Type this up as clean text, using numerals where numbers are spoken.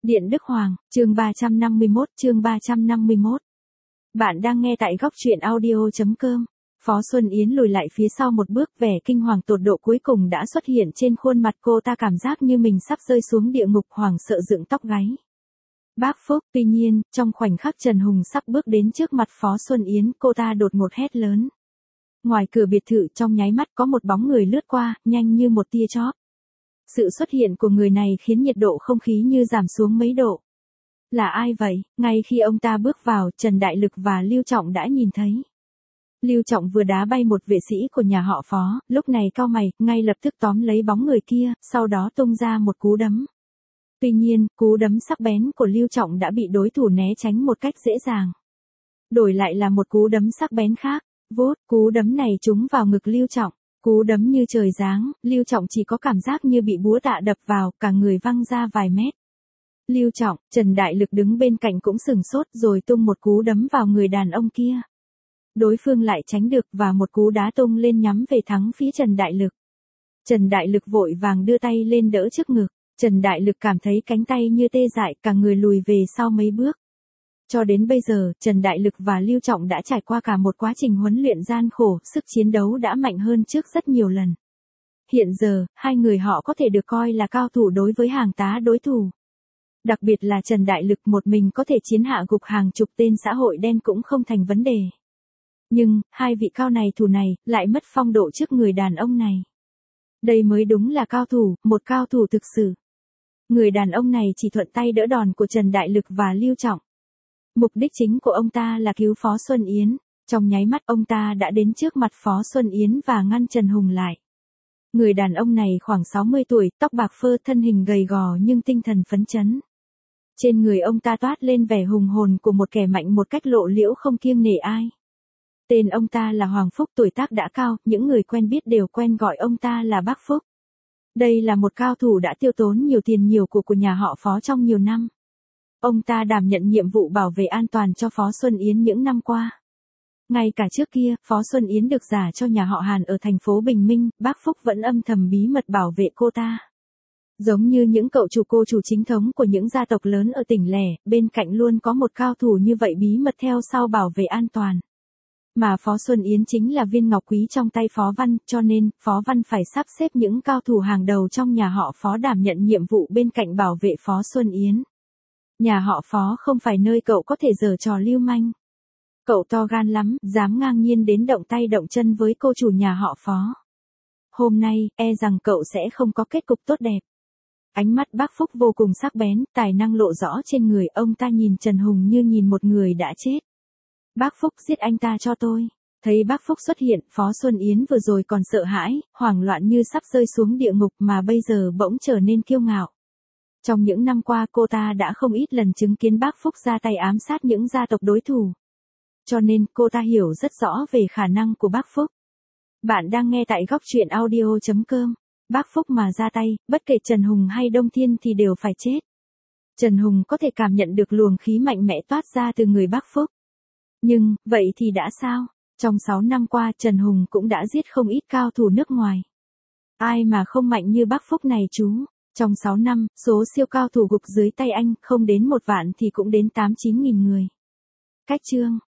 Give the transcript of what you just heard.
Điện Đức Hoàng, chương 351. Bạn đang nghe tại góc truyện audio.com. Phó Xuân Yến lùi lại phía sau một bước, vẻ kinh hoàng tột độ cuối cùng đã xuất hiện trên khuôn mặt cô ta, cảm giác như mình sắp rơi xuống địa ngục, hoảng sợ dựng tóc gáy. Bác Phúc, tuy nhiên, trong khoảnh khắc Trần Hùng sắp bước đến trước mặt Phó Xuân Yến, cô ta đột ngột hét lớn. Ngoài cửa biệt thự trong nháy mắt có một bóng người lướt qua, nhanh như một tia chớp. Sự xuất hiện của người này khiến nhiệt độ không khí như giảm xuống mấy độ. Là ai vậy? Ngay khi ông ta bước vào, Trần Đại Lực và Lưu Trọng đã nhìn thấy. Lưu Trọng vừa đá bay một vệ sĩ của nhà họ Phó, lúc này cau mày, ngay lập tức tóm lấy bóng người kia, sau đó tung ra một cú đấm. Tuy nhiên, cú đấm sắc bén của Lưu Trọng đã bị đối thủ né tránh một cách dễ dàng. Đổi lại là một cú đấm sắc bén khác, vút, cú đấm này trúng vào ngực Lưu Trọng. Cú đấm như trời giáng, Lưu Trọng chỉ có cảm giác như bị búa tạ đập vào, cả người văng ra vài mét. Lưu Trọng, Trần Đại Lực đứng bên cạnh cũng sửng sốt rồi tung một cú đấm vào người đàn ông kia. Đối phương lại tránh được và một cú đá tung lên nhắm về thẳng phía Trần Đại Lực. Trần Đại Lực vội vàng đưa tay lên đỡ trước ngực. Trần Đại Lực cảm thấy cánh tay như tê dại, cả người lùi về sau mấy bước. Cho đến bây giờ, Trần Đại Lực và Lưu Trọng đã trải qua cả một quá trình huấn luyện gian khổ, sức chiến đấu đã mạnh hơn trước rất nhiều lần. Hiện giờ, hai người họ có thể được coi là cao thủ đối với hàng tá đối thủ. Đặc biệt là Trần Đại Lực một mình có thể chiến hạ gục hàng chục tên xã hội đen cũng không thành vấn đề. Nhưng, hai vị cao này thủ này, lại mất phong độ trước người đàn ông này. Đây mới đúng là cao thủ, một cao thủ thực sự. Người đàn ông này chỉ thuận tay đỡ đòn của Trần Đại Lực và Lưu Trọng. Mục đích chính của ông ta là cứu Phó Xuân Yến. Trong nháy mắt ông ta đã đến trước mặt Phó Xuân Yến và ngăn Trần Hùng lại. Người đàn ông này khoảng 60 tuổi, tóc bạc phơ, thân hình gầy gò nhưng tinh thần phấn chấn. Trên người ông ta toát lên vẻ hùng hồn của một kẻ mạnh một cách lộ liễu không kiêng nể ai. Tên ông ta là Hoàng Phúc, tuổi tác đã cao, những người quen biết đều quen gọi ông ta là Bác Phúc. Đây là một cao thủ đã tiêu tốn nhiều tiền nhiều của nhà họ Phó trong nhiều năm. Ông ta đảm nhận nhiệm vụ bảo vệ an toàn cho Phó Xuân Yến những năm qua. Ngay cả trước kia, Phó Xuân Yến được gả cho nhà họ Hàn ở thành phố Bình Minh, Bác Phúc vẫn âm thầm bí mật bảo vệ cô ta. Giống như những cậu chủ cô chủ chính thống của những gia tộc lớn ở tỉnh lẻ, bên cạnh luôn có một cao thủ như vậy bí mật theo sau bảo vệ an toàn. Mà Phó Xuân Yến chính là viên ngọc quý trong tay Phó Văn, cho nên, Phó Văn phải sắp xếp những cao thủ hàng đầu trong nhà họ Phó đảm nhận nhiệm vụ bên cạnh bảo vệ Phó Xuân Yến. Nhà họ Phó không phải nơi cậu có thể giở trò lưu manh. Cậu to gan lắm, dám ngang nhiên đến động tay động chân với cô chủ nhà họ Phó. Hôm nay, rằng cậu sẽ không có kết cục tốt đẹp. Ánh mắt Bác Phúc vô cùng sắc bén, tài năng lộ rõ trên người, ông ta nhìn Trần Hùng như nhìn một người đã chết. Bác Phúc, giết anh ta cho tôi. Thấy Bác Phúc xuất hiện, Phó Xuân Yến vừa rồi còn sợ hãi, hoảng loạn như sắp rơi xuống địa ngục mà bây giờ bỗng trở nên kiêu ngạo. Trong những năm qua cô ta đã không ít lần chứng kiến Bác Phúc ra tay ám sát những gia tộc đối thủ. Cho nên cô ta hiểu rất rõ về khả năng của Bác Phúc. Bạn đang nghe tại góc truyện audio.com. Bác Phúc mà ra tay, bất kể Trần Hùng hay Đông Thiên thì đều phải chết. Trần Hùng có thể cảm nhận được luồng khí mạnh mẽ toát ra từ người Bác Phúc. Nhưng, vậy thì đã sao? Trong 6 năm qua Trần Hùng cũng đã giết không ít cao thủ nước ngoài. Ai mà không mạnh như Bác Phúc này chú? Trong 6 năm, số siêu cao thủ gục dưới tay anh không đến 1 vạn thì cũng đến 8-9 nghìn người. Cách chương